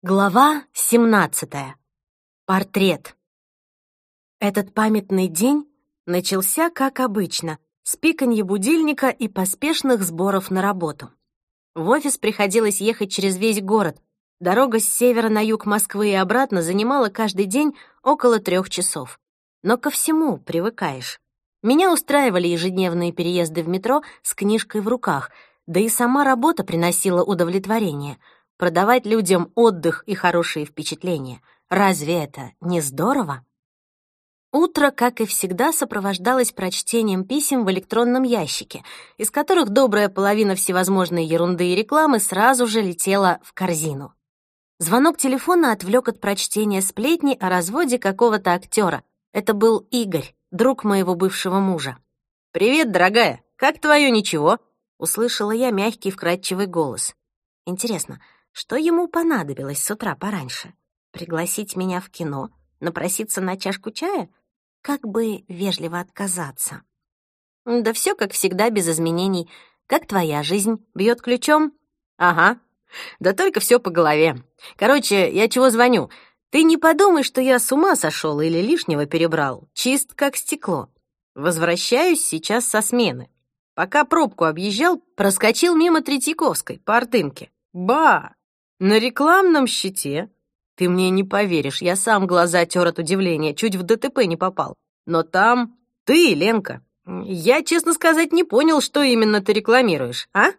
Глава 17. Портрет. Этот памятный день начался, как обычно, с пиканья будильника и поспешных сборов на работу. В офис приходилось ехать через весь город. Дорога с севера на юг Москвы и обратно занимала каждый день около 3 часов. Но ко всему привыкаешь. Меня устраивали ежедневные переезды в метро с книжкой в руках, да и сама работа приносила удовлетворение — продавать людям отдых и хорошие впечатления. Разве это не здорово? Утро, как и всегда, сопровождалось прочтением писем в электронном ящике, из которых добрая половина всевозможной ерунды и рекламы сразу же летела в корзину. Звонок телефона отвлек от прочтения сплетни о разводе какого-то актера. Это был Игорь, друг моего бывшего мужа. «Привет, дорогая! Как твое ничего?» — услышала я мягкий вкрадчивый голос. Интересно, что ему понадобилось с утра пораньше? Пригласить меня в кино? Напроситься на чашку чая? Как бы вежливо отказаться? Да все как всегда, без изменений. Как твоя жизнь? Бьет ключом? Ага. Да только все по голове. Короче, я чего звоню? Ты не подумай, что я с ума сошел или лишнего перебрал. Чист как стекло. Возвращаюсь сейчас со смены. Пока пробку объезжал, проскочил мимо Третьяковской по Артынке. Ба! На рекламном щите, ты мне не поверишь, я сам глаза тер от удивления, чуть в ДТП не попал. Но там ты, Ленка. Я, честно сказать, не понял, что именно ты рекламируешь, а?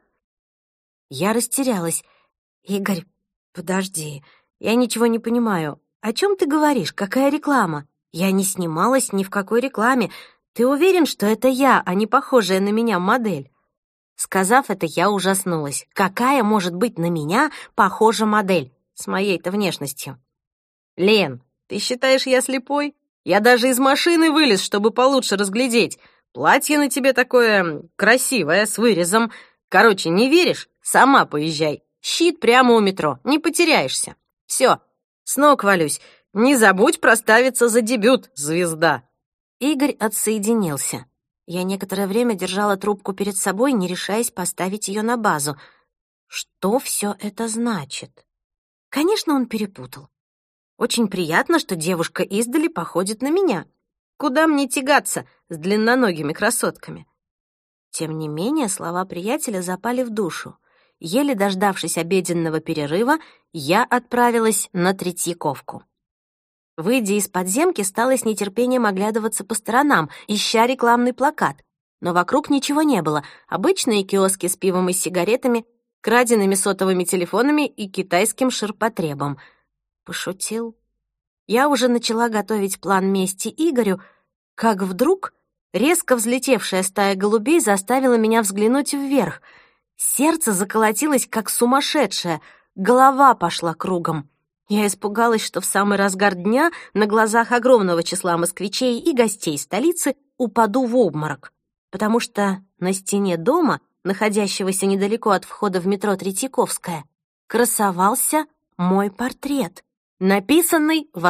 Я растерялась. Игорь, подожди, я ничего не понимаю. О чем ты говоришь? Какая реклама? Я не снималась ни в какой рекламе. Ты уверен, что это я, а не похожая на меня модель? Сказав это, я ужаснулась. Какая может быть на меня похожа модель с моей-то внешностью? Лен, ты считаешь, я слепой? Я даже из машины вылез, чтобы получше разглядеть. Платье на тебе такое красивое, с вырезом. Короче, не веришь? Сама поезжай. Щит прямо у метро, не потеряешься. Все, с ног валюсь. Не забудь проставиться за дебют, звезда. Игорь отсоединился. Я некоторое время держала трубку перед собой, не решаясь поставить ее на базу. Что все это значит? Конечно, он перепутал. Очень приятно, что девушка издали походит на меня. Куда мне тягаться с длинноногими красотками? Тем не менее, слова приятеля запали в душу. Еле дождавшись обеденного перерыва, я отправилась на Третьяковку. Выйдя из подземки, стала с нетерпением оглядываться по сторонам, ища рекламный плакат. Но вокруг ничего не было. Обычные киоски с пивом и сигаретами, краденными сотовыми телефонами и китайским ширпотребом. Пошутил. Я уже начала готовить план мести Игорю, как вдруг резко взлетевшая стая голубей заставила меня взглянуть вверх. Сердце заколотилось, как сумасшедшее, голова пошла кругом. Я испугалась, что в самый разгар дня на глазах огромного числа москвичей и гостей столицы упаду в обморок, потому что на стене дома, находящегося недалеко от входа в метро Третьяковская, красовался мой портрет, написанный в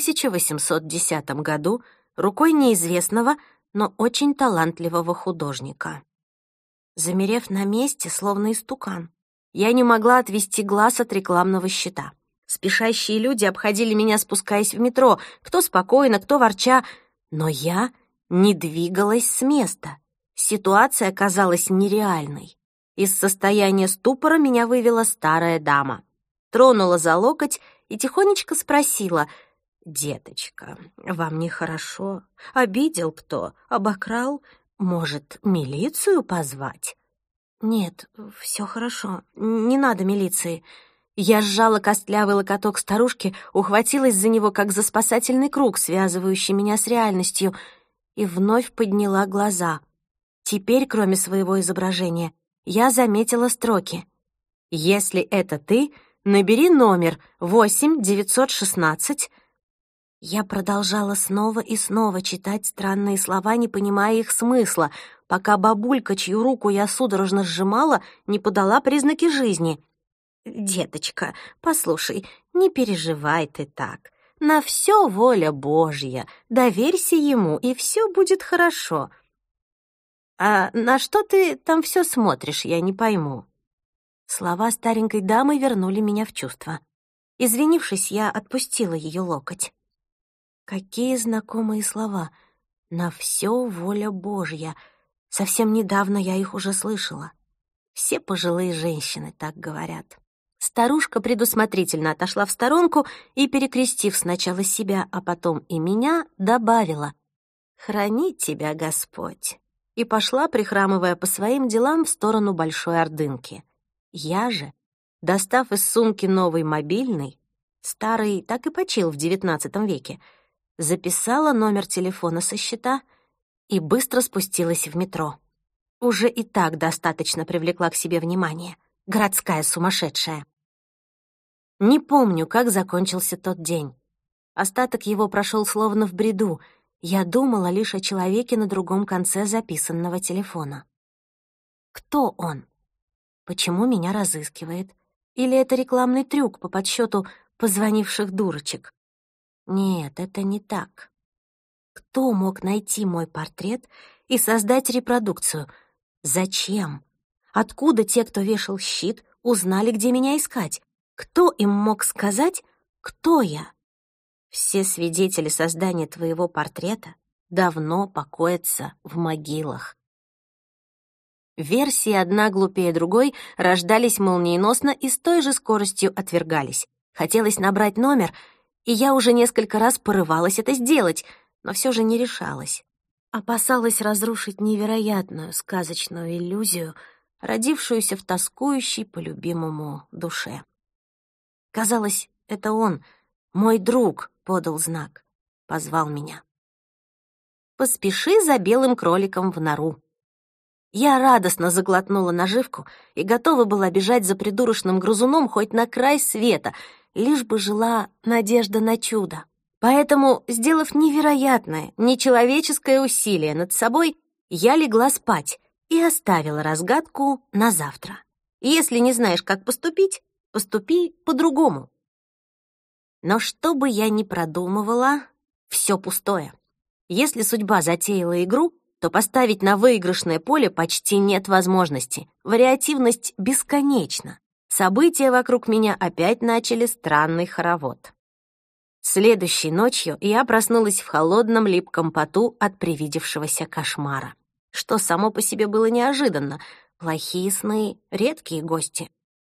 1810 году рукой неизвестного, но очень талантливого художника. Замерев на месте, словно истукан, я не могла отвести глаз от рекламного щита. Спешащие люди обходили меня, спускаясь в метро, кто спокойно, кто ворча, но я не двигалась с места. Ситуация казалась нереальной. Из состояния ступора меня вывела старая дама. Тронула за локоть и тихонечко спросила: «Деточка, вам нехорошо? Обидел кто? Обокрал? Может, милицию позвать?» «Нет, все хорошо, не надо милиции». Я сжала костлявый локоток старушки, ухватилась за него, как за спасательный круг, связывающий меня с реальностью, и вновь подняла глаза. Теперь, кроме своего изображения, я заметила строки. «Если это ты, набери номер 8-916». Я продолжала снова и снова читать странные слова, не понимая их смысла, пока бабулька, чью руку я судорожно сжимала, не подала признаки жизни. «Деточка, послушай, не переживай ты так. На все воля Божья. Доверься ему, и все будет хорошо». «А на что ты там все смотришь, я не пойму?» Слова старенькой дамы вернули меня в чувство. Извинившись, я отпустила ее локоть. Какие знакомые слова. «На всё воля Божья». Совсем недавно я их уже слышала. Все пожилые женщины так говорят. Старушка предусмотрительно отошла в сторонку и, перекрестив сначала себя, а потом и меня, добавила: «Храни тебя Господь», и пошла, прихрамывая по своим делам, в сторону Большой Ордынки. Я же, достав из сумки новый мобильный, старый так и почил в XIX веке, записала номер телефона со счета и быстро спустилась в метро. Уже и так достаточно привлекла к себе внимание. Городская сумасшедшая. Не помню, как закончился тот день. Остаток его прошел словно в бреду. Я думала лишь о человеке на другом конце записанного телефона. Кто он? Почему меня разыскивает? Или это рекламный трюк по подсчету позвонивших дурочек? Нет, это не так. Кто мог найти мой портрет и создать репродукцию? Зачем? Откуда те, кто вешал щит, узнали, где меня искать? Кто им мог сказать, кто я? Все свидетели создания твоего портрета давно покоятся в могилах. Версии одна глупее другой рождались молниеносно и с той же скоростью отвергались. Хотелось набрать номер, и я уже несколько раз порывалась это сделать, но все же не решалась. Опасалась разрушить невероятную сказочную иллюзию, родившуюся в тоскующей по любимому душе. Казалось, это он, мой друг, подал знак, позвал меня. «Поспеши за белым кроликом в нору». Я радостно заглотнула наживку и готова была бежать за придурочным грызуном хоть на край света, лишь бы жила надежда на чудо. Поэтому, сделав невероятное, нечеловеческое усилие над собой, я легла спать и оставила разгадку на завтра. Если не знаешь, как поступить, поступи по-другому. Но что бы я ни продумывала, все пустое. Если судьба затеяла игру, то поставить на выигрышное поле почти нет возможности. Вариативность бесконечна. События вокруг меня опять начали странный хоровод. Следующей ночью я проснулась в холодном липком поту от привидевшегося кошмара, что само по себе было неожиданно. Плохие сны — редкие гости.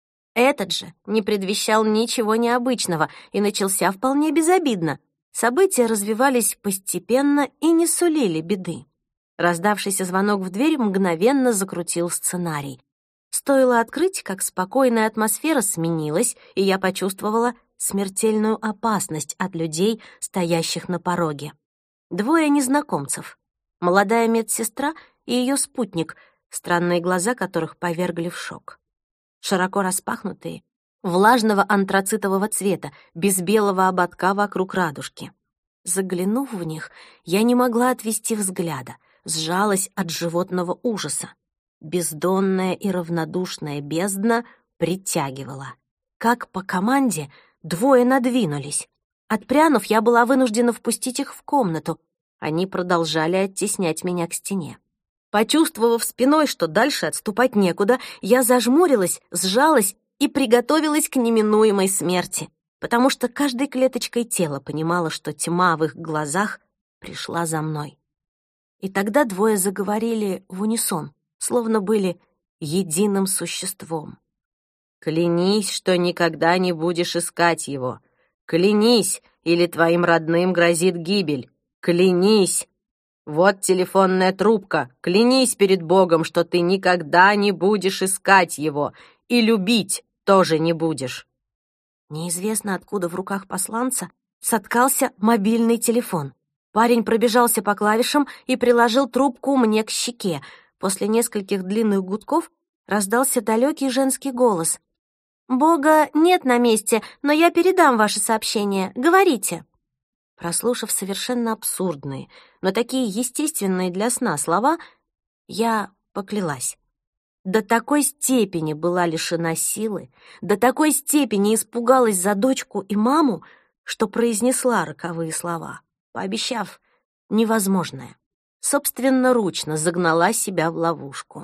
Этот же не предвещал ничего необычного и начался вполне безобидно. События развивались постепенно и не сулили беды. Раздавшийся звонок в дверь мгновенно закрутил сценарий. Стоило открыть, как спокойная атмосфера сменилась, и я почувствовала смертельную опасность от людей, стоящих на пороге. Двое незнакомцев. Молодая медсестра и ее спутник, странные глаза которых повергли в шок. Широко распахнутые, влажного антрацитового цвета, без белого ободка вокруг радужки. Заглянув в них, я не могла отвести взгляда, сжалась от животного ужаса. Бездонная и равнодушная бездна притягивала. Как по команде двое надвинулись. Отпрянув, я была вынуждена впустить их в комнату. Они продолжали оттеснять меня к стене. Почувствовав спиной, что дальше отступать некуда, я зажмурилась, сжалась и приготовилась к неминуемой смерти, потому что каждой клеточкой тела понимала, что тьма в их глазах пришла за мной. И тогда двое заговорили в унисон, словно были единым существом. «Клянись, что никогда не будешь искать его. Клянись, или твоим родным грозит гибель. Клянись! Вот телефонная трубка. Клянись перед Богом, что ты никогда не будешь искать его и любить тоже не будешь». Неизвестно откуда в руках посланца соткался мобильный телефон. Парень пробежался по клавишам и приложил трубку мне к щеке. После нескольких длинных гудков раздался далекий женский голос. «Бога нет на месте, но я передам ваше сообщение. Говорите». Прослушав совершенно абсурдные, но такие естественные для сна слова, я поклялась. До такой степени была лишена силы, до такой степени испугалась за дочку и маму, что произнесла роковые слова, пообещав невозможное. Собственноручно загнала себя в ловушку.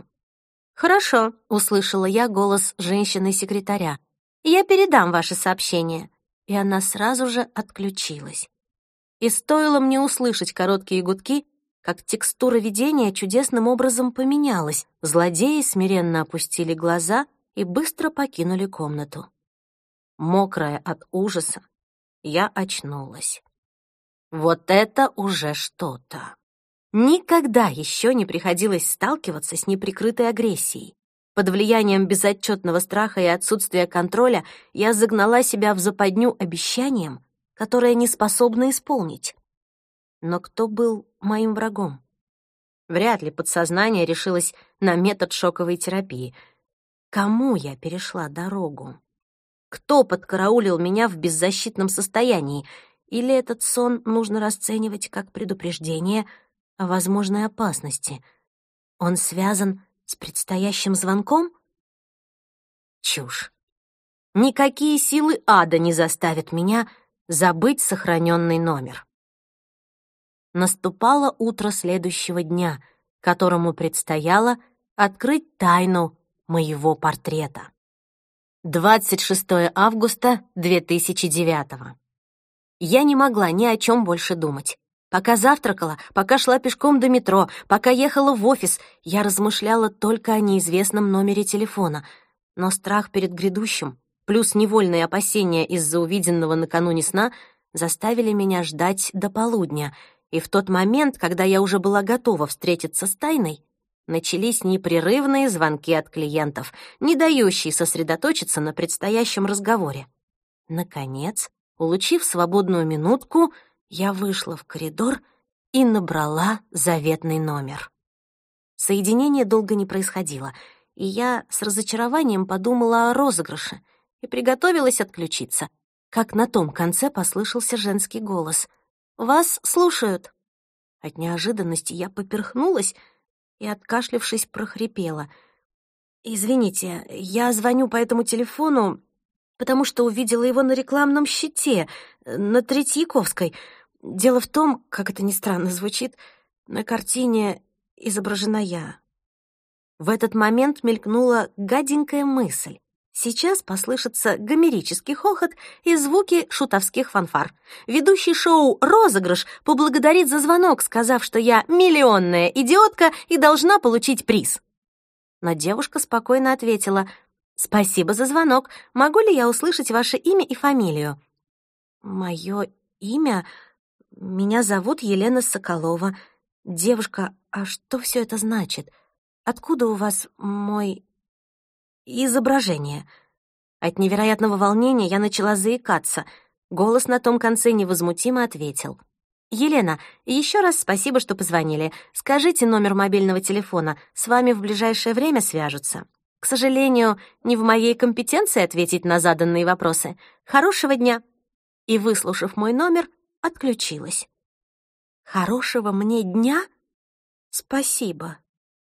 «Хорошо», — услышала я голос женщины-секретаря. «Я передам ваше сообщение. и она сразу же отключилась. И стоило мне услышать короткие гудки, как текстура видения чудесным образом поменялась. Злодеи смиренно опустили глаза и быстро покинули комнату. Мокрая от ужаса, я очнулась. Вот это уже что-то. Никогда еще не приходилось сталкиваться с неприкрытой агрессией. Под влиянием безотчетного страха и отсутствия контроля я загнала себя в западню обещанием, которое не способна исполнить. Но кто был моим врагом? Вряд ли подсознание решилось на метод шоковой терапии. Кому я перешла дорогу? Кто подкараулил меня в беззащитном состоянии? Или этот сон нужно расценивать как предупреждение о возможной опасности? Он связан с предстоящим звонком? Чушь. Никакие силы ада не заставят меня забыть сохраненный номер. Наступало утро следующего дня, которому предстояло открыть тайну моего портрета. 26 августа 2009. Я не могла ни о чем больше думать. Пока завтракала, пока шла пешком до метро, пока ехала в офис, я размышляла только о неизвестном номере телефона. Но страх перед грядущим, плюс невольные опасения из-за увиденного накануне сна заставили меня ждать до полудня. И в тот момент, когда я уже была готова встретиться с тайной, начались непрерывные звонки от клиентов, не дающие сосредоточиться на предстоящем разговоре. Наконец, улучив свободную минутку, я вышла в коридор и набрала заветный номер. Соединение долго не происходило, и я с разочарованием подумала о розыгрыше и приготовилась отключиться, как на том конце послышался женский голос. «Вас слушают». От неожиданности я поперхнулась и, откашлявшись, прохрипела. «Извините, я звоню по этому телефону, потому что увидела его на рекламном щите на Третьяковской. Дело в том, как это ни странно звучит, на картине изображена я». В этот момент мелькнула гаденькая мысль. Сейчас послышится гомерический хохот и звуки шутовских фанфар. Ведущий шоу «Розыгрыш» поблагодарит за звонок, сказав, что я миллионная идиотка и должна получить приз. Но девушка спокойно ответила: «Спасибо за звонок. Могу ли я услышать ваше имя и фамилию?» «Мое имя? Меня зовут Елена Соколова. Девушка, а что все это значит? Откуда у вас мой изображение?» От невероятного волнения я начала заикаться. Голос на том конце невозмутимо ответил: «Елена, еще раз спасибо, что позвонили. Скажите номер мобильного телефона, с вами в ближайшее время свяжутся. К сожалению, не в моей компетенции ответить на заданные вопросы. Хорошего дня!» И, выслушав мой номер, отключилась. «Хорошего мне дня? Спасибо».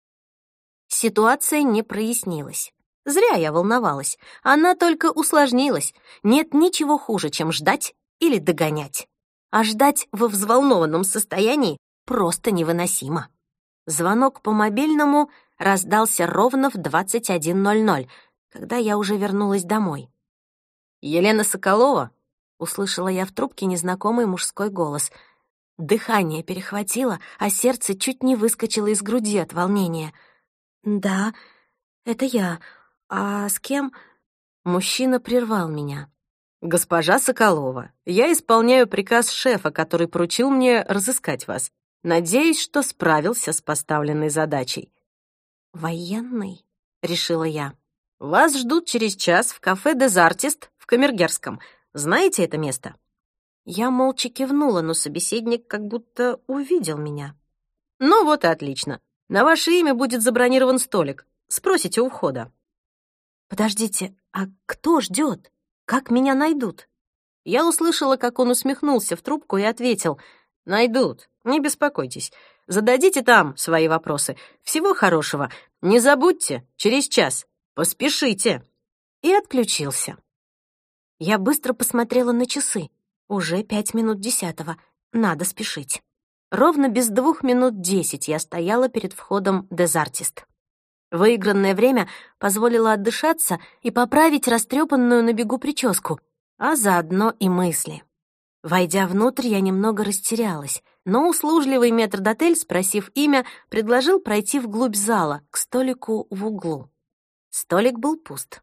Ситуация не прояснилась. Зря я волновалась. Она только усложнилась. Нет ничего хуже, чем ждать или догонять. А ждать во взволнованном состоянии просто невыносимо. Звонок по мобильному раздался ровно в 21:00, когда я уже вернулась домой. «Елена Соколова?» — услышала я в трубке незнакомый мужской голос. Дыхание перехватило, а сердце чуть не выскочило из груди от волнения. «Да, это я. А с кем?» Мужчина прервал меня. «Госпожа Соколова, я исполняю приказ шефа, который поручил мне разыскать вас. Надеюсь, что справился с поставленной задачей». «Военный?» — решила я. «Вас ждут через час в кафе «Дезартист» в Камергерском. Знаете это место?» Я молча кивнула, но собеседник как будто увидел меня. «Ну вот и отлично. На ваше имя будет забронирован столик. Спросите у входа». «Подождите, а кто ждет? Как меня найдут?» Я услышала, как он усмехнулся в трубку и ответил: «Найдут, не беспокойтесь. Зададите там свои вопросы. Всего хорошего. Не забудьте, через час. Поспешите». И отключился. Я быстро посмотрела на часы. Уже 9:55. Надо спешить. Ровно без 2:10 я стояла перед входом «Дезартист». Выигранное время позволило отдышаться и поправить растрепанную на бегу прическу. а заодно и мысли. Войдя внутрь, я немного растерялась, но услужливый метрдотель, спросив имя, предложил пройти вглубь зала, к столику в углу. Столик был пуст.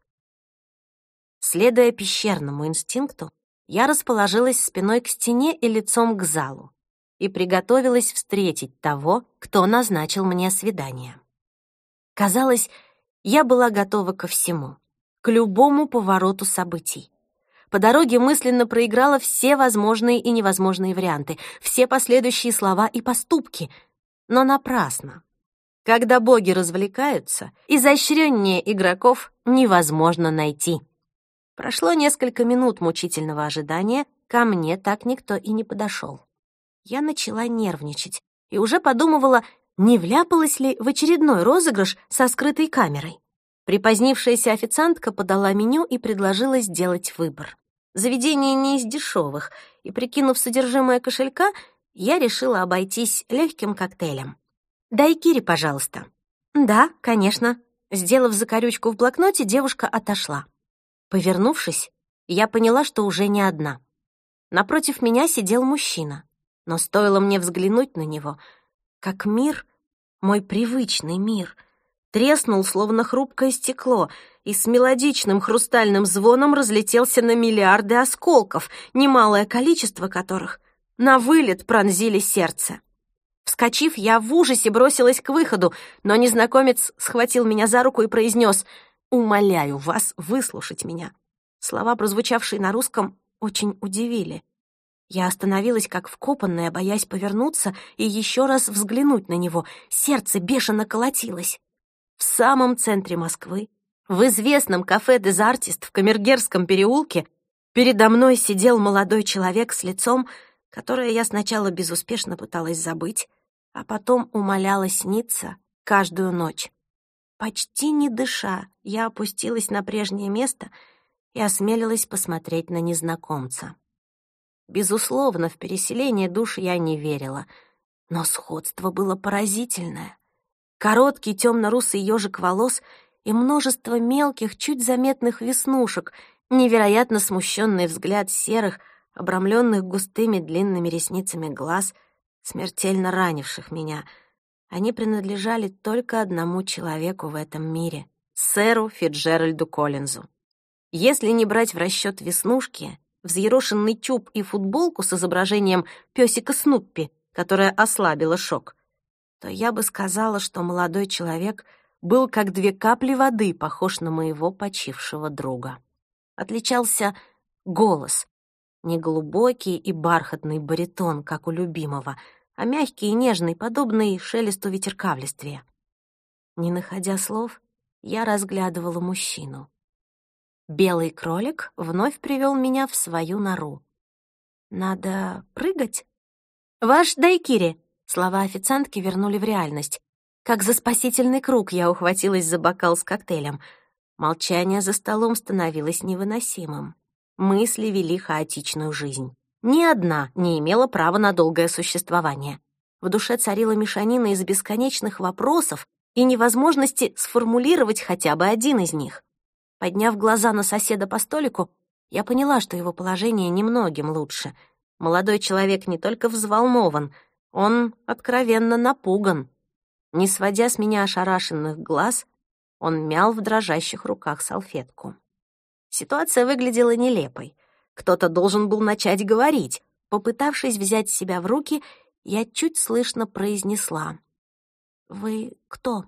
Следуя пещерному инстинкту, я расположилась спиной к стене и лицом к залу и приготовилась встретить того, кто назначил мне свидание. Казалось, я была готова ко всему, к любому повороту событий. По дороге мысленно проиграла все возможные и невозможные варианты, все последующие слова и поступки, но напрасно. Когда боги развлекаются, изощреннее игроков невозможно найти. Прошло несколько минут мучительного ожидания, ко мне так никто и не подошел. Я начала нервничать и уже подумывала, не вляпалась ли в очередной розыгрыш со скрытой камерой. Припозднившаяся официантка подала меню и предложила сделать выбор. Заведение не из дешевых, и, прикинув содержимое кошелька, я решила обойтись легким коктейлем. «Дайкири, пожалуйста». «Да, конечно». Сделав закорючку в блокноте, девушка отошла. Повернувшись, я поняла, что уже не одна. Напротив меня сидел мужчина, но стоило мне взглянуть на него, как мир, мой привычный мир, треснул, словно хрупкое стекло, и с мелодичным хрустальным звоном разлетелся на миллиарды осколков, немалое количество которых навылет пронзили сердце. Вскочив, я в ужасе бросилась к выходу, но незнакомец схватил меня за руку и произнес: «Умоляю вас выслушать меня». Слова, прозвучавшие на русском, очень удивили. Я остановилась как вкопанная, боясь повернуться и еще раз взглянуть на него. Сердце бешено колотилось. В самом центре Москвы, в известном кафе «Дез Артист» в Камергерском переулке, передо мной сидел молодой человек с лицом, которое я сначала безуспешно пыталась забыть, а потом умоляла сниться каждую ночь. Почти не дыша, я опустилась на прежнее место и осмелилась посмотреть на незнакомца. Безусловно, в переселение душ я не верила, но сходство было поразительное. Короткий темно-русый ежик волос и множество мелких, чуть заметных веснушек, невероятно смущенный взгляд серых, обрамленных густыми длинными ресницами глаз, смертельно ранивших меня. Они принадлежали только одному человеку в этом мире — сэру Фицджеральду Коллинзу. Если не брать в расчет веснушки, взъерошенный тюб и футболку с изображением пёсика Снуппи, которая ослабила шок, то я бы сказала, что молодой человек был как 2 капли воды похож на моего почившего друга. Отличался голос, не глубокий и бархатный баритон, как у любимого, а мягкий и нежный, подобный шелесту ветерка в листве. Не находя слов, я разглядывала мужчину. Белый кролик вновь привел меня в свою нору. «Надо прыгать?» «Ваш дайкири!» Слова официантки вернули в реальность. Как за спасительный круг я ухватилась за бокал с коктейлем. Молчание за столом становилось невыносимым. Мысли вели хаотичную жизнь. Ни одна не имела права на долгое существование. В душе царила мешанина из бесконечных вопросов и невозможности сформулировать хотя бы один из них. Подняв глаза на соседа по столику, я поняла, что его положение немногим лучше. Молодой человек не только взволнован, он откровенно напуган. Не сводя с меня ошарашенных глаз, он мял в дрожащих руках салфетку. Ситуация выглядела нелепой. Кто-то должен был начать говорить. Попытавшись взять себя в руки, я чуть слышно произнесла: «Вы кто?»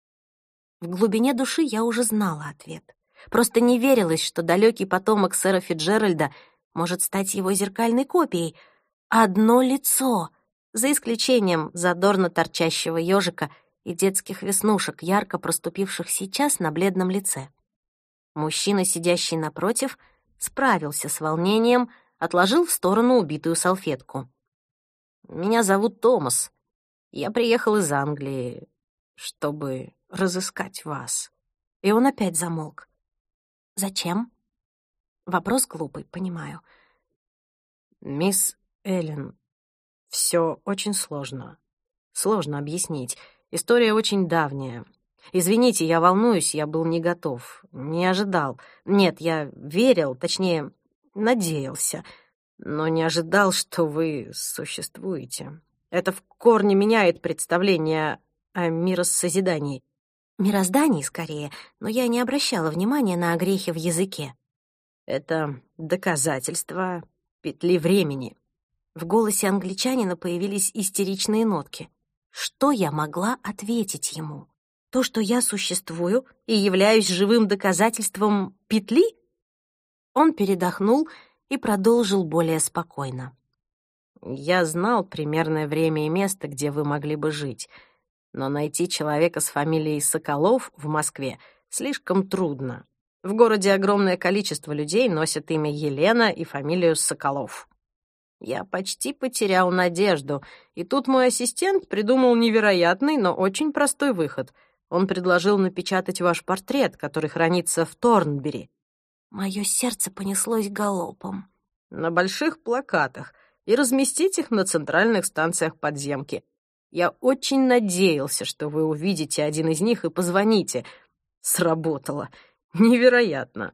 В глубине души я уже знала ответ. Просто не верилось, что далекий потомок сэра Фицджеральда может стать его зеркальной копией. Одно лицо, за исключением задорно торчащего ежика и детских веснушек, ярко проступивших сейчас на бледном лице. Мужчина, сидящий напротив, справился с волнением, отложил в сторону убитую салфетку. «Меня зовут Томас. Я приехал из Англии, чтобы разыскать вас». И он опять замолк. «Зачем?» Вопрос глупый, понимаю. «Мисс Эллен, все очень сложно. Сложно объяснить. История очень давняя. Извините, я волнуюсь, я был не готов, не ожидал. Нет, я верил, точнее, надеялся, но не ожидал, что вы существуете. Это в корне меняет представление о миросозидании. Мироздании, скорее, но я не обращала внимания на огрехи в языке. Это доказательство петли времени. В голосе англичанина появились истеричные нотки. Что я могла ответить ему? То, что я существую и являюсь живым доказательством петли? Он передохнул и продолжил более спокойно. Я знал примерное время и место, где вы могли бы жить, но найти человека с фамилией Соколов в Москве слишком трудно. В городе огромное количество людей носят имя Елена и фамилию Соколов. Я почти потерял надежду, и тут мой ассистент придумал невероятный, но очень простой выход. Он предложил напечатать ваш портрет, который хранится в Торнбери. Мое сердце понеслось галопом. На больших плакатах, и разместить их на центральных станциях подземки. Я очень надеялся, что вы увидите один из них и позвоните. Сработало. Невероятно.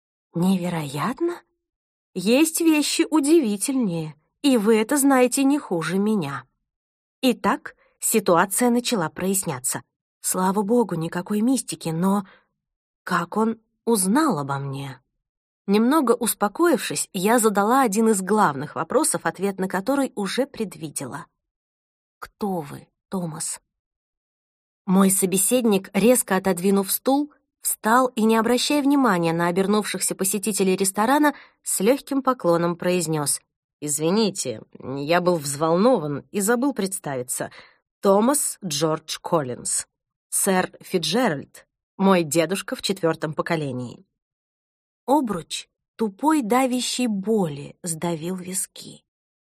Невероятно? Есть вещи удивительнее, и вы это знаете не хуже меня. Итак, ситуация начала проясняться. Слава богу, никакой мистики, но как он узнал обо мне? Немного успокоившись, я задала один из главных вопросов, ответ на который уже предвидела. «Кто вы, Томас?» Мой собеседник, резко отодвинув стул, встал и, не обращая внимания на обернувшихся посетителей ресторана, с легким поклоном произнес: «Извините, я был взволнован и забыл представиться. Томас Джордж Коллинз. Сэр Фицджеральд, мой дедушка в 4-м поколении». Обруч тупой давящей боли сдавил виски.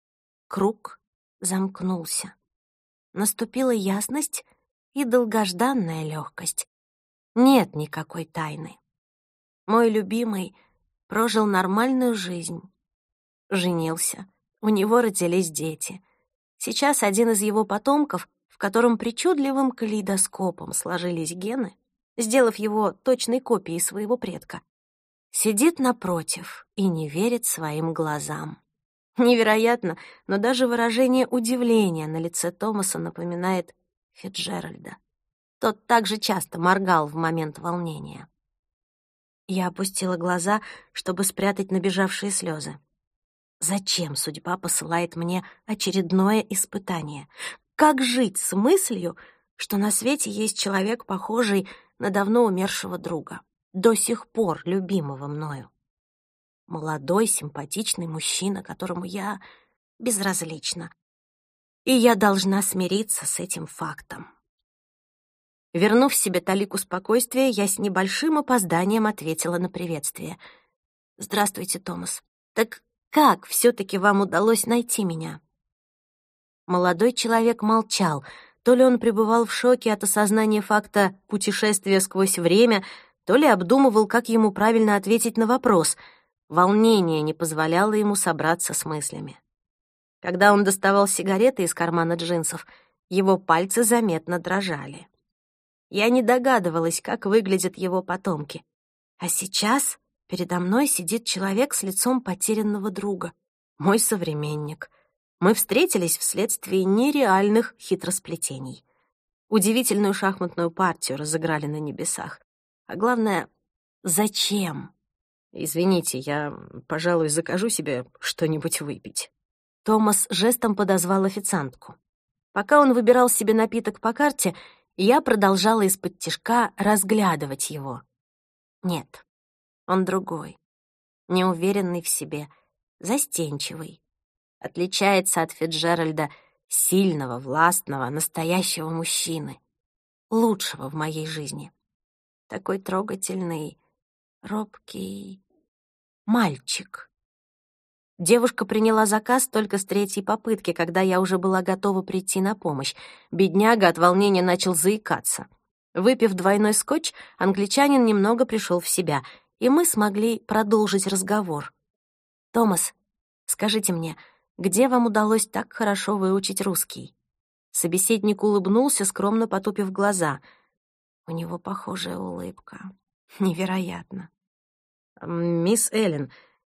Круг замкнулся. Наступила ясность и долгожданная легкость. Нет никакой тайны. Мой любимый прожил нормальную жизнь. Женился. У него родились дети. Сейчас один из его потомков, в котором причудливым калейдоскопом сложились гены, сделав его точной копией своего предка, сидит напротив и не верит своим глазам. Невероятно, но даже выражение удивления на лице Томаса напоминает Фицджеральда. Тот также часто моргал в момент волнения. Я опустила глаза, чтобы спрятать набежавшие слезы. Зачем судьба посылает мне очередное испытание? Как жить с мыслью, что на свете есть человек, похожий на давно умершего друга, до сих пор любимого мною? Молодой, симпатичный мужчина, которому я безразлична. И я должна смириться с этим фактом. Вернув себе талику спокойствия, я с небольшим опозданием ответила на приветствие. «Здравствуйте, Томас. Так как все-таки вам удалось найти меня?» Молодой человек молчал. То ли он пребывал в шоке от осознания факта путешествия сквозь время, то ли обдумывал, как ему правильно ответить на вопрос. Волнение не позволяло ему собраться с мыслями. Когда он доставал сигареты из кармана джинсов, его пальцы заметно дрожали. Я не догадывалась, как выглядят его потомки. А сейчас передо мной сидит человек с лицом потерянного друга, мой современник. Мы встретились вследствие нереальных хитросплетений. Удивительную шахматную партию разыграли на небесах. А главное, зачем? «Извините, я, пожалуй, закажу себе что-нибудь выпить». Томас жестом подозвал официантку. Пока он выбирал себе напиток по карте, я продолжала из-под разглядывать его. Нет, он другой, неуверенный в себе, застенчивый. Отличается от Фицджеральда, сильного, властного, настоящего мужчины, лучшего в моей жизни. Такой трогательный, робкий мальчик. Девушка приняла заказ только с 3-й попытки, когда я уже была готова прийти на помощь. Бедняга от волнения начал заикаться. Выпив двойной скотч, англичанин немного пришел в себя, и мы смогли продолжить разговор. «Томас, скажите мне, где вам удалось так хорошо выучить русский?» Собеседник улыбнулся, скромно потупив глаза. У него похожая улыбка. Невероятно. «Мисс Эллен,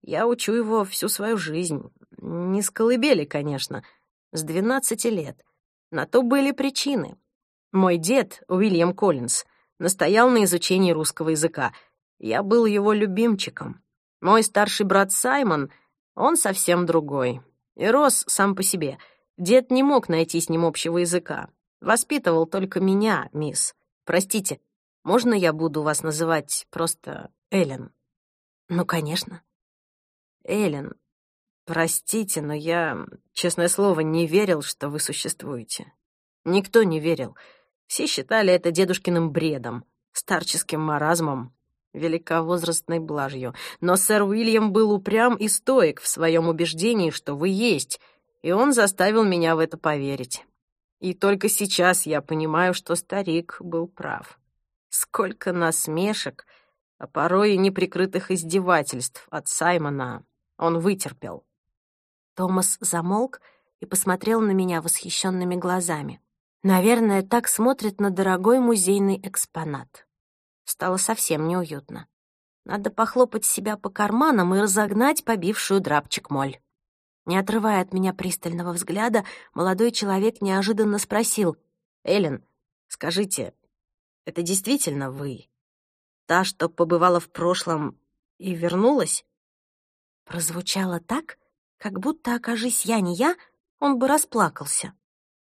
Я учу его всю свою жизнь. Не с колыбели, конечно, с 12 лет. На то были причины. Мой дед, Уильям Коллинз, настоял на изучении русского языка. Я был его любимчиком. Мой старший брат Саймон, он совсем другой. И рос сам по себе. Дед не мог найти с ним общего языка. Воспитывал только меня, мисс. Простите, можно я буду вас называть просто Эллен? Ну, конечно. Эллен, простите, но я, честное слово, не верил, что вы существуете. Никто не верил. Все считали это дедушкиным бредом, старческим маразмом, великовозрастной блажью. Но сэр Уильям был упрям и стоек в своем убеждении, что вы есть, и он заставил меня в это поверить. И только сейчас я понимаю, что старик был прав. Сколько насмешек, а порой и неприкрытых издевательств от Саймона он вытерпел. Томас замолк и посмотрел на меня восхищенными глазами. Наверное, так смотрит на дорогой музейный экспонат. Стало совсем неуютно. Надо похлопать себя по карманам и разогнать побившую драпчик моль. Не отрывая от меня пристального взгляда, молодой человек неожиданно спросил: «Эллен, скажите, это действительно вы? Та, что побывала в прошлом и вернулась?» Прозвучало так, как будто, окажись я не я, он бы расплакался.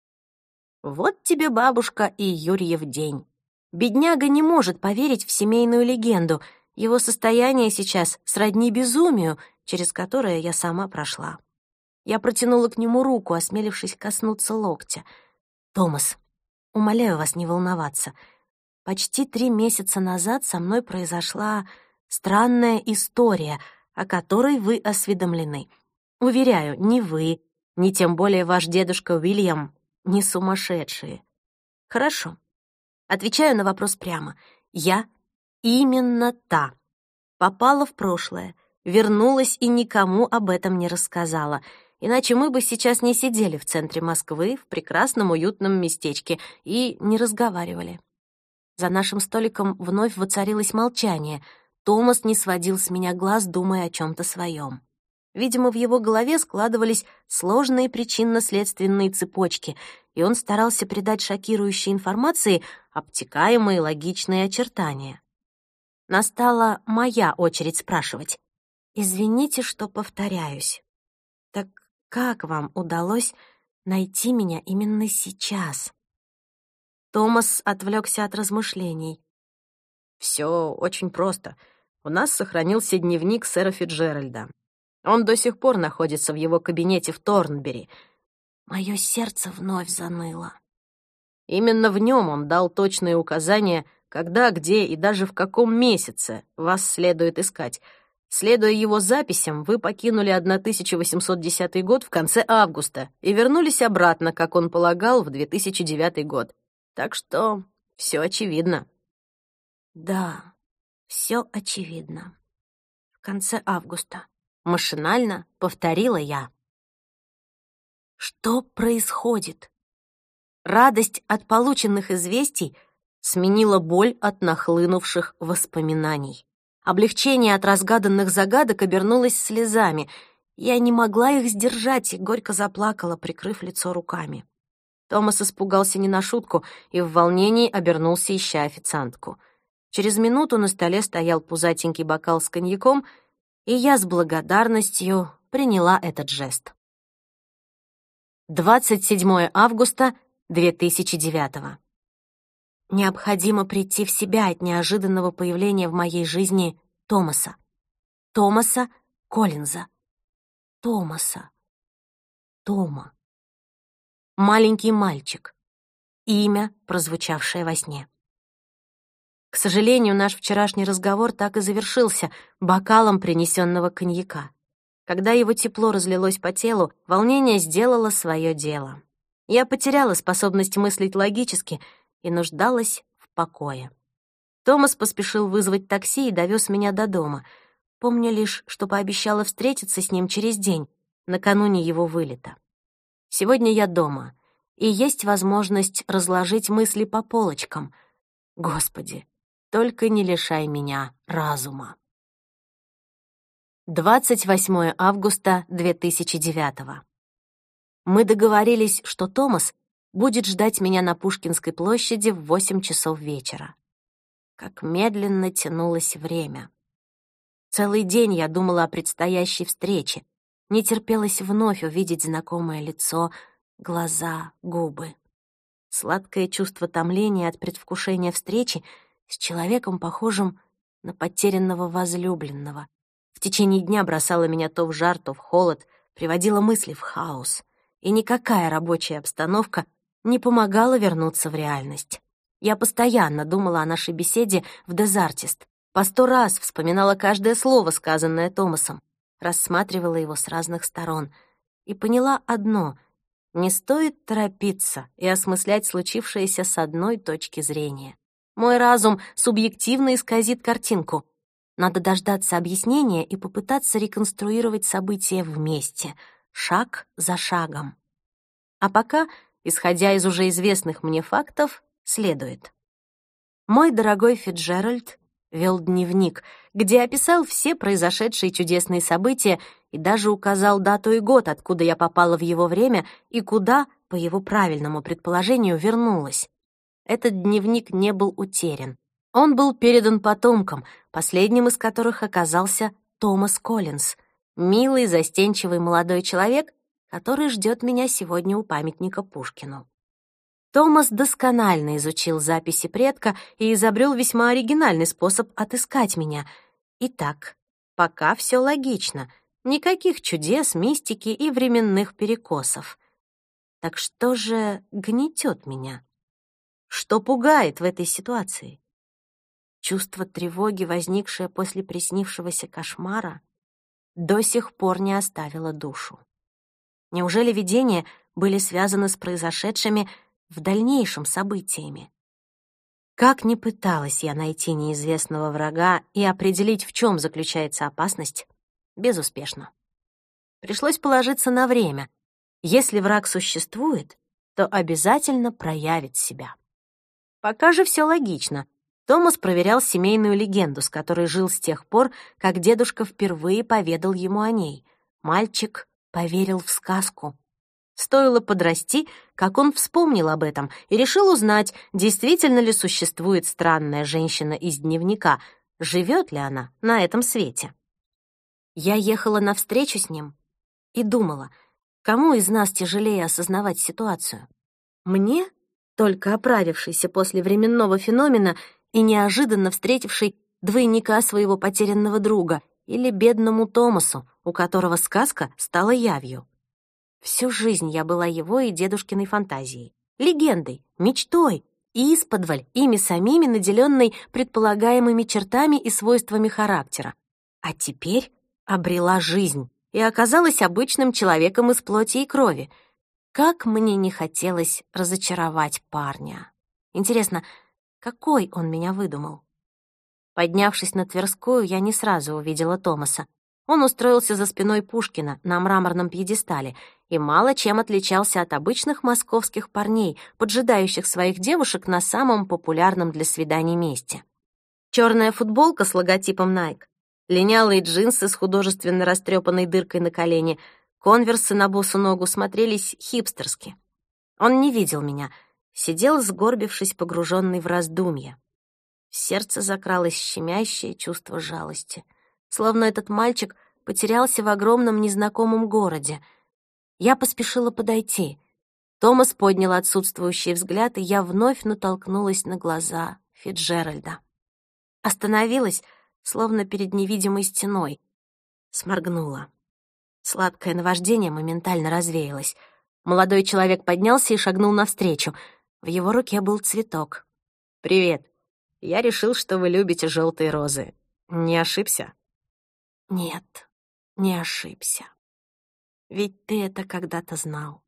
Вот тебе, бабушка, и Юрьев день. Бедняга не может поверить в семейную легенду. Его состояние сейчас сродни безумию, через которое я сама прошла. Я протянула к нему руку, осмелившись коснуться локтя. «Томас, умоляю вас не волноваться. Почти 3 месяца назад со мной произошла странная история, о которой вы осведомлены. Уверяю, ни вы, ни тем более ваш дедушка Уильям не сумасшедшие. Хорошо. Отвечаю на вопрос прямо. Я именно та. Попала в прошлое, вернулась и никому об этом не рассказала. Иначе мы бы сейчас не сидели в центре Москвы, в прекрасном уютном местечке, и не разговаривали. За нашим столиком вновь воцарилось молчание. Томас не сводил с меня глаз, думая о чем-то своем. Видимо, в его голове складывались сложные причинно-следственные цепочки, и он старался придать шокирующей информации обтекаемые логичные очертания. Настала моя очередь спрашивать. «Извините, что повторяюсь. Так как вам удалось найти меня именно сейчас?» Томас отвлекся от размышлений. «Все очень просто. У нас сохранился дневник сэра Фицджеральда. Он до сих пор находится в его кабинете в Торнбери». Мое сердце вновь заныло. Именно в нем он дал точные указания, когда, где и даже в каком месяце вас следует искать. Следуя его записям, вы покинули 1810 год в конце августа и вернулись обратно, как он полагал, в 2009 год. Так что все очевидно. Да, все очевидно. В конце августа. Машинально повторила я. Что происходит? Радость от полученных известий сменила боль от нахлынувших воспоминаний. Облегчение от разгаданных загадок обернулось слезами. Я не могла их сдержать и горько заплакала, прикрыв лицо руками. Томас испугался не на шутку и в волнении обернулся, ища официантку. Через минуту на столе стоял пузатенький бокал с коньяком, и я с благодарностью приняла этот жест. 27 августа 2009. Необходимо прийти в себя от неожиданного появления в моей жизни Томаса. Томаса Коллинза. Томаса. Тома. Маленький мальчик. Имя, прозвучавшее во сне. К сожалению, наш вчерашний разговор так и завершился бокалом принесенного коньяка. Когда его тепло разлилось по телу, волнение сделало свое дело. Я потеряла способность мыслить логически и нуждалась в покое. Томас поспешил вызвать такси и довез меня до дома. Помню лишь, что пообещала встретиться с ним через день, накануне его вылета. Сегодня я дома, и есть возможность разложить мысли по полочкам. Господи, только не лишай меня разума. 28 августа 2009. Мы договорились, что Томас будет ждать меня на Пушкинской площади в 8 часов вечера. Как медленно тянулось время. Целый день я думала о предстоящей встрече. Не терпелось вновь увидеть знакомое лицо, глаза, губы. Сладкое чувство томления от предвкушения встречи с человеком, похожим на потерянного возлюбленного, в течение дня бросало меня то в жар, то в холод, приводило мысли в хаос, и никакая рабочая обстановка не помогала вернуться в реальность. Я постоянно думала о нашей беседе в «Дезартист», по 100 раз вспоминала каждое слово, сказанное Томасом, рассматривала его с разных сторон и поняла одно — не стоит торопиться и осмыслять случившееся с одной точки зрения. Мой разум субъективно исказит картинку. Надо дождаться объяснения и попытаться реконструировать события вместе, шаг за шагом. А пока, исходя из уже известных мне фактов, следует. Мой дорогой Фицджеральд вел дневник, где описал все произошедшие чудесные события и даже указал дату и год, откуда я попала в его время и куда, по его правильному предположению, вернулась. Этот дневник не был утерян. Он был передан потомкам, последним из которых оказался Томас Коллинз, милый, застенчивый молодой человек, который ждет меня сегодня у памятника Пушкину. Томас досконально изучил записи предка и изобрел весьма оригинальный способ отыскать меня. Итак, пока все логично, никаких чудес, мистики и временных перекосов. Так что же гнетет меня? Что пугает в этой ситуации? Чувство тревоги, возникшее после приснившегося кошмара, до сих пор не оставило душу. Неужели видения были связаны с произошедшими в дальнейшем событиями? Как ни пыталась я найти неизвестного врага и определить, в чем заключается опасность, безуспешно. Пришлось положиться на время. Если враг существует, то обязательно проявит себя. Пока же все логично. Томас проверял семейную легенду, с которой жил с тех пор, как дедушка впервые поведал ему о ней. Мальчик поверил в сказку. Стоило подрасти, как он вспомнил об этом и решил узнать, действительно ли существует странная женщина из дневника, живет ли она на этом свете. Я ехала навстречу с ним и думала, кому из нас тяжелее осознавать ситуацию? Мне, только оправившейся после временного феномена и неожиданно встретившей двойника своего потерянного друга, или бедному Томасу, у которого сказка стала явью? Всю жизнь я была его и дедушкиной фантазией, легендой, мечтой, и исподволь ими самими наделенной предполагаемыми чертами и свойствами характера. А теперь обрела жизнь и оказалась обычным человеком из плоти и крови. Как мне не хотелось разочаровать парня. Интересно, какой он меня выдумал? Поднявшись на Тверскую, я не сразу увидела Томаса. Он устроился за спиной Пушкина на мраморном пьедестале и мало чем отличался от обычных московских парней, поджидающих своих девушек на самом популярном для свиданий месте. Черная футболка с логотипом Nike, линялые джинсы с художественно растрепанной дыркой на колене, конверсы на босу ногу смотрелись хипстерски. Он не видел меня, сидел, сгорбившись, погруженный в раздумья. В сердце закралось щемящее чувство жалости, словно этот мальчик потерялся в огромном незнакомом городе. Я поспешила подойти. Томас поднял отсутствующий взгляд, и я вновь натолкнулась на глаза Фицджеральда. Остановилась, словно перед невидимой стеной. Сморгнула. Сладкое наваждение моментально развеялось. Молодой человек поднялся и шагнул навстречу. В его руке был цветок. «Привет. Я решил, что вы любите желтые розы. Не ошибся?» «Нет, не ошибся. Ведь ты это когда-то знал».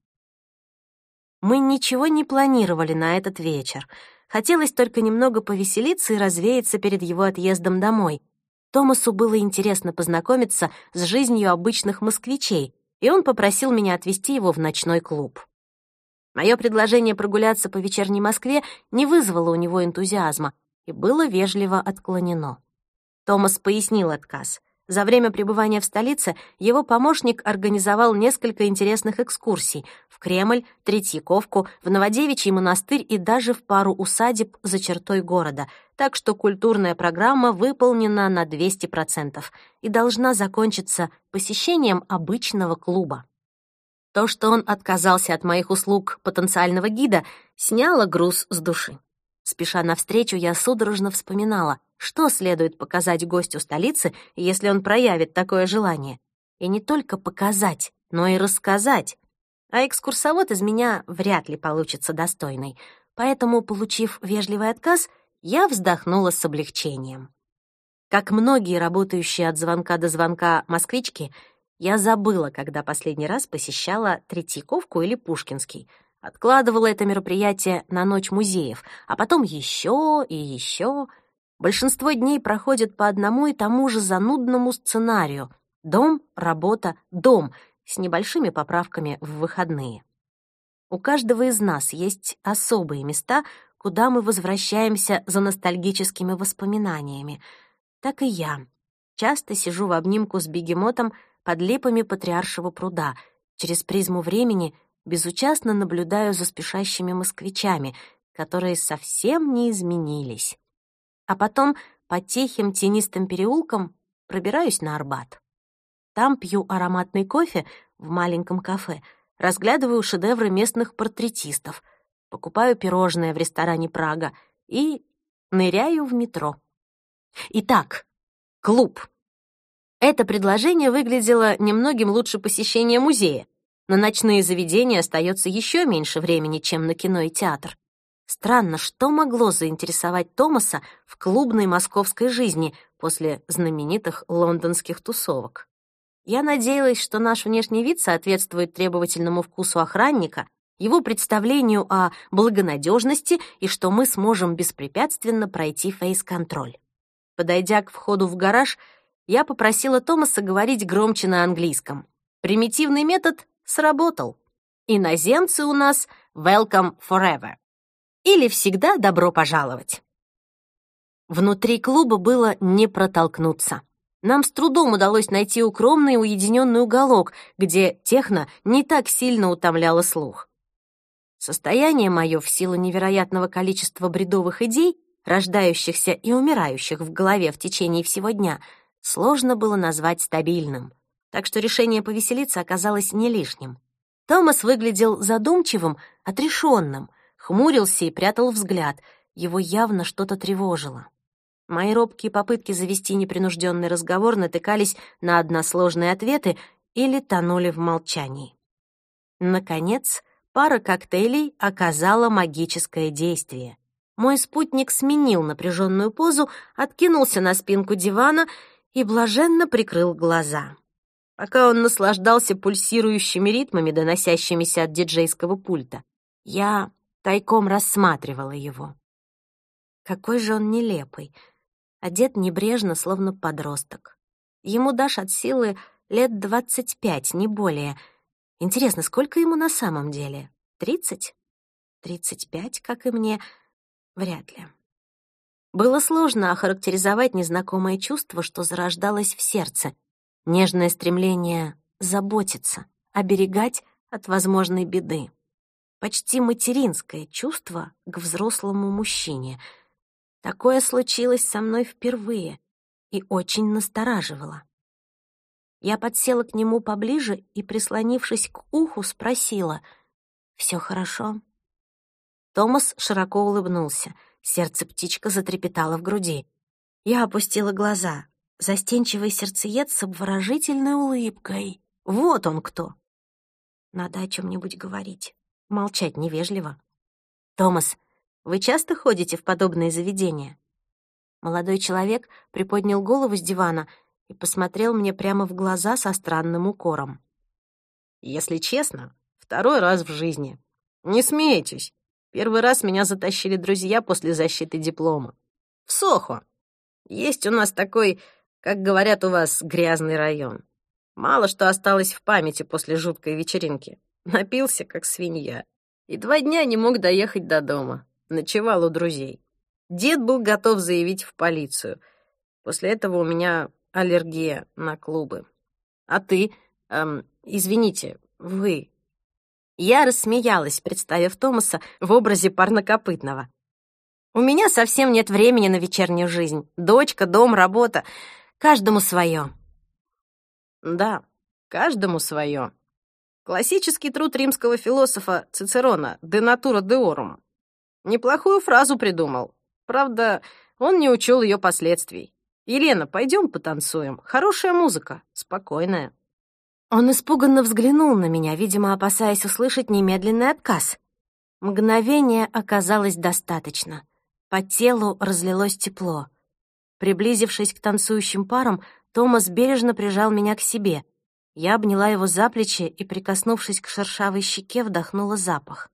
Мы ничего не планировали на этот вечер. Хотелось только немного повеселиться и развеяться перед его отъездом домой. Томасу было интересно познакомиться с жизнью обычных москвичей, и он попросил меня отвезти его в ночной клуб. Мое предложение прогуляться по вечерней Москве не вызвало у него энтузиазма и было вежливо отклонено. Томас пояснил отказ. За время пребывания в столице его помощник организовал несколько интересных экскурсий в Кремль, Третьяковку, в Новодевичий монастырь и даже в пару усадеб за чертой города, так что культурная программа выполнена на 200% и должна закончиться посещением обычного клуба. То, что он отказался от моих услуг потенциального гида, сняло груз с души. Спеша навстречу, я судорожно вспоминала, что следует показать гостю столицы, если он проявит такое желание. И не только показать, но и рассказать. А экскурсовод из меня вряд ли получится достойный. Поэтому, получив вежливый отказ, я вздохнула с облегчением. Как многие работающие от звонка до звонка москвички, я забыла, когда последний раз посещала Третьяковку или Пушкинский. Откладывала это мероприятие на ночь музеев, а потом еще и еще. Большинство дней проходит по одному и тому же занудному сценарию: дом, работа, дом, с небольшими поправками в выходные. У каждого из нас есть особые места, куда мы возвращаемся за ностальгическими воспоминаниями. Так и я. Часто сижу в обнимку с бегемотом под липами Патриаршего пруда, через призму времени безучастно наблюдаю за спешащими москвичами, которые совсем не изменились. А потом по тихим тенистым переулкам пробираюсь на Арбат. Там пью ароматный кофе в маленьком кафе, разглядываю шедевры местных портретистов, покупаю пирожное в ресторане «Прага» и ныряю в метро. Итак, клуб. Это предложение выглядело немногим лучше посещения музея. На ночные заведения остается еще меньше времени, чем на кино и театр. Странно, что могло заинтересовать Томаса в клубной московской жизни после знаменитых лондонских тусовок. Я надеялась, что наш внешний вид соответствует требовательному вкусу охранника, его представлению о благонадежности и что мы сможем беспрепятственно пройти фейс-контроль. Подойдя к входу в гараж, я попросила Томаса говорить громче на английском. Примитивный метод сработал. Иноземцы у нас welcome forever. Или всегда добро пожаловать. Внутри клуба было не протолкнуться. Нам с трудом удалось найти укромный уединенный уголок, где техно не так сильно утомляло слух. Состояние мое в силу невероятного количества бредовых идей, рождающихся и умирающих в голове в течение всего дня, сложно было назвать стабильным. Так что решение повеселиться оказалось не лишним. Томас выглядел задумчивым, отрешенным, хмурился и прятал взгляд. Его явно что-то тревожило. Мои робкие попытки завести непринужденный разговор натыкались на односложные ответы или тонули в молчании. Наконец, пара коктейлей оказала магическое действие. Мой спутник сменил напряженную позу, откинулся на спинку дивана и блаженно прикрыл глаза. Пока он наслаждался пульсирующими ритмами, доносящимися от диджейского пульта, я тайком рассматривала его. Какой же он нелепый, одет небрежно, словно подросток. Ему дашь от силы лет 25, не более. Интересно, сколько ему на самом деле? 30? 35, как и мне? Вряд ли. Было сложно охарактеризовать незнакомое чувство, что зарождалось в сердце. Нежное стремление заботиться, оберегать от возможной беды. Почти материнское чувство к взрослому мужчине. Такое случилось со мной впервые и очень настораживало. Я подсела к нему поближе и, прислонившись к уху, спросила: «Всё хорошо?» Томас широко улыбнулся. Сердце птичка затрепетало в груди. Я опустила глаза. Застенчивый сердцеед с обворожительной улыбкой. Вот он кто. Надо о чём-нибудь говорить. Молчать невежливо. «Томас, вы часто ходите в подобные заведения?» Молодой человек приподнял голову с дивана и посмотрел мне прямо в глаза со странным укором. «Если честно, 2-й раз в жизни. Не смейтесь. 1-й раз меня затащили друзья после защиты диплома. В Сохо. Есть у нас такой, как говорят у вас, грязный район. Мало что осталось в памяти после жуткой вечеринки. Напился, как свинья. И 2 дня не мог доехать до дома. Ночевал у друзей. Дед был готов заявить в полицию. После этого у меня аллергия на клубы. А ты? Извините, вы?» Я рассмеялась, представив Томаса в образе парнокопытного. «У меня совсем нет времени на вечернюю жизнь. Дочка, дом, работа. Каждому свое». «Да, каждому свое. Классический труд римского философа Цицерона «De natura deorum». Неплохую фразу придумал. Правда, он не учел ее последствий. «Елена, пойдем потанцуем. Хорошая музыка, спокойная». Он испуганно взглянул на меня, видимо, опасаясь услышать немедленный отказ. Мгновения оказалось достаточно. По телу разлилось тепло. Приблизившись к танцующим парам, Томас бережно прижал меня к себе. Я обняла его за плечи и, прикоснувшись к шершавой щеке, вдохнула запах.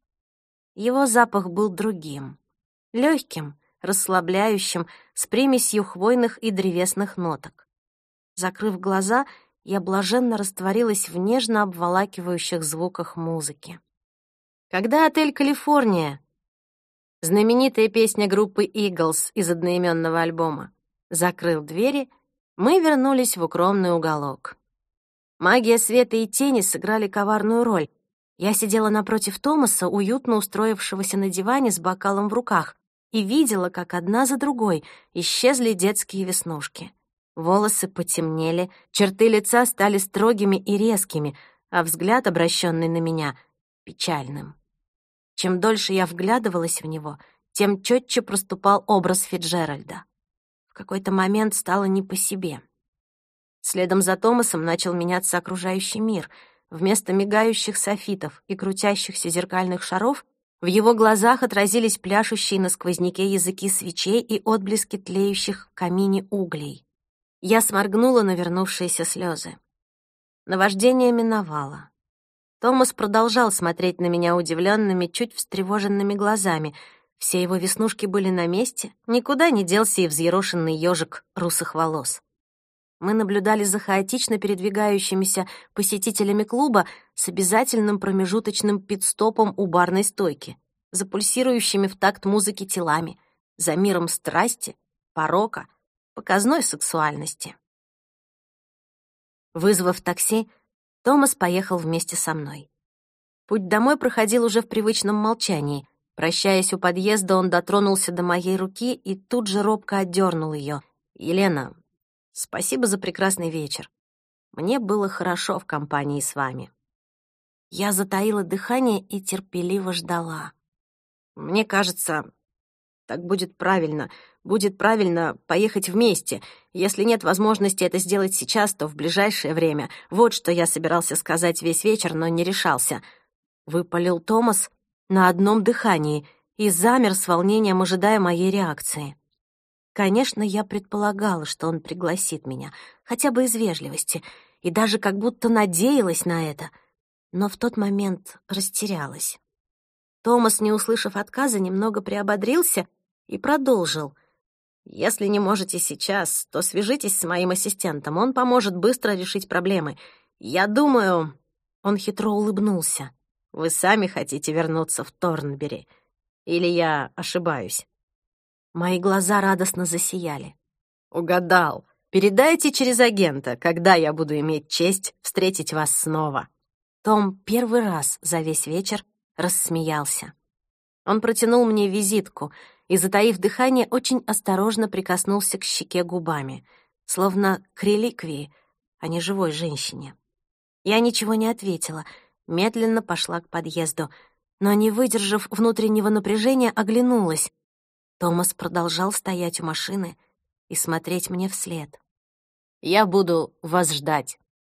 Его запах был другим. Легким, расслабляющим, с примесью хвойных и древесных ноток. Закрыв глаза, я блаженно растворилась в нежно обволакивающих звуках музыки. Когда отель «Калифорния», знаменитая песня группы «Иглз» из одноименного альбома, закрыл двери, мы вернулись в укромный уголок. Магия света и тени сыграли коварную роль. Я сидела напротив Томаса, уютно устроившегося на диване с бокалом в руках, и видела, как одна за другой исчезли детские веснушки. Волосы потемнели, черты лица стали строгими и резкими, а взгляд, обращенный на меня, — печальным. Чем дольше я вглядывалась в него, тем четче проступал образ Фицджеральда. В какой-то момент стало не по себе. Следом за Томасом начал меняться окружающий мир. Вместо мигающих софитов и крутящихся зеркальных шаров в его глазах отразились пляшущие на сквозняке языки свечей и отблески тлеющих в камине углей. Я сморгнула навернувшиеся слезы. Наваждение миновало. Томас продолжал смотреть на меня удивленными, чуть встревоженными глазами. Все его веснушки были на месте, никуда не делся и взъерошенный ежик русых волос. Мы наблюдали за хаотично передвигающимися посетителями клуба с обязательным промежуточным пит-стопом у барной стойки, за пульсирующими в такт музыки телами, за миром страсти, порока, показной сексуальности. Вызвав такси, Томас поехал вместе со мной. Путь домой проходил уже в привычном молчании. Прощаясь у подъезда, он дотронулся до моей руки и тут же робко отдернул ее. «Елена, спасибо за прекрасный вечер. Мне было хорошо в компании с вами». Я затаила дыхание и терпеливо ждала. «Мне кажется, так будет правильно поехать вместе. Если нет возможности это сделать сейчас, то в ближайшее время. Вот что я собирался сказать весь вечер, но не решался». Выпалил Томас на одном дыхании и замер с волнением, ожидая моей реакции. Конечно, я предполагала, что он пригласит меня, хотя бы из вежливости, и даже как будто надеялась на это, но в тот момент растерялась. Томас, не услышав отказа, немного приободрился и продолжил. «Если не можете сейчас, то свяжитесь с моим ассистентом, он поможет быстро решить проблемы. Я думаю...» Он хитро улыбнулся. «Вы сами хотите вернуться в Торнбери? Или я ошибаюсь?» Мои глаза радостно засияли. «Угадал. Передайте через агента, когда я буду иметь честь встретить вас снова». Том первый раз за весь вечер рассмеялся. Он протянул мне визитку и, затаив дыхание, очень осторожно прикоснулся к щеке губами, словно к реликвии, а не живой женщине. Я ничего не ответила, медленно пошла к подъезду, но, не выдержав внутреннего напряжения, оглянулась. Томас продолжал стоять у машины и смотреть мне вслед. «Я буду вас ждать».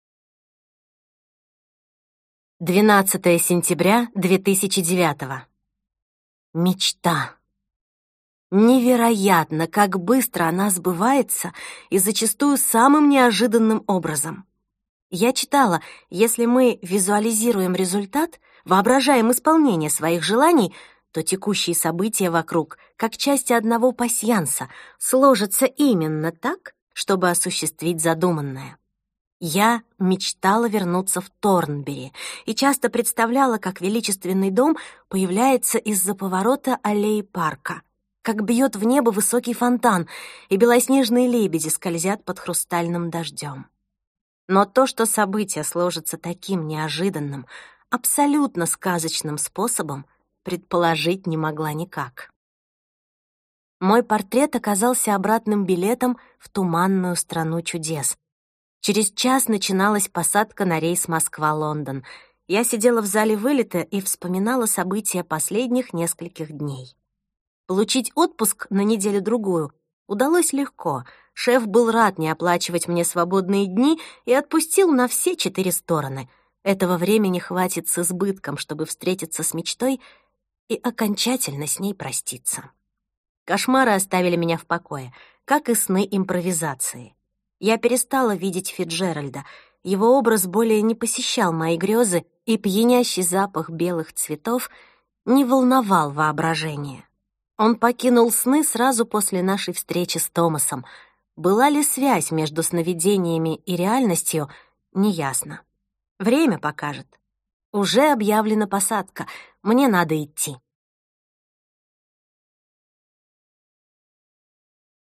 12 сентября 2009. Мечта. Невероятно, как быстро она сбывается и зачастую самым неожиданным образом. Я читала, если мы визуализируем результат, воображаем исполнение своих желаний, то текущие события вокруг, как части одного пасьянса, сложатся именно так, чтобы осуществить задуманное. Я мечтала вернуться в Торнбери и часто представляла, как величественный дом появляется из-за поворота аллеи парка. как бьет в небо высокий фонтан, и белоснежные лебеди скользят под хрустальным дождем. Но то, что события сложатся таким неожиданным, абсолютно сказочным способом, предположить не могла никак. Мой портрет оказался обратным билетом в туманную страну чудес. Через час начиналась посадка на рейс Москва-Лондон. Я сидела в зале вылета и вспоминала события последних нескольких дней. Получить отпуск на неделю-другую удалось легко. Шеф был рад не оплачивать мне свободные дни и отпустил на все 4 стороны. Этого времени хватит с избытком, чтобы встретиться с мечтой и окончательно с ней проститься. Кошмары оставили меня в покое, как и сны импровизации. Я перестала видеть Фицджеральда. Его образ более не посещал мои грезы, и пьянящий запах белых цветов не волновал воображение. Он покинул сны сразу после нашей встречи с Томасом. Была ли связь между сновидениями и реальностью, неясно. Время покажет. Уже объявлена посадка. Мне надо идти.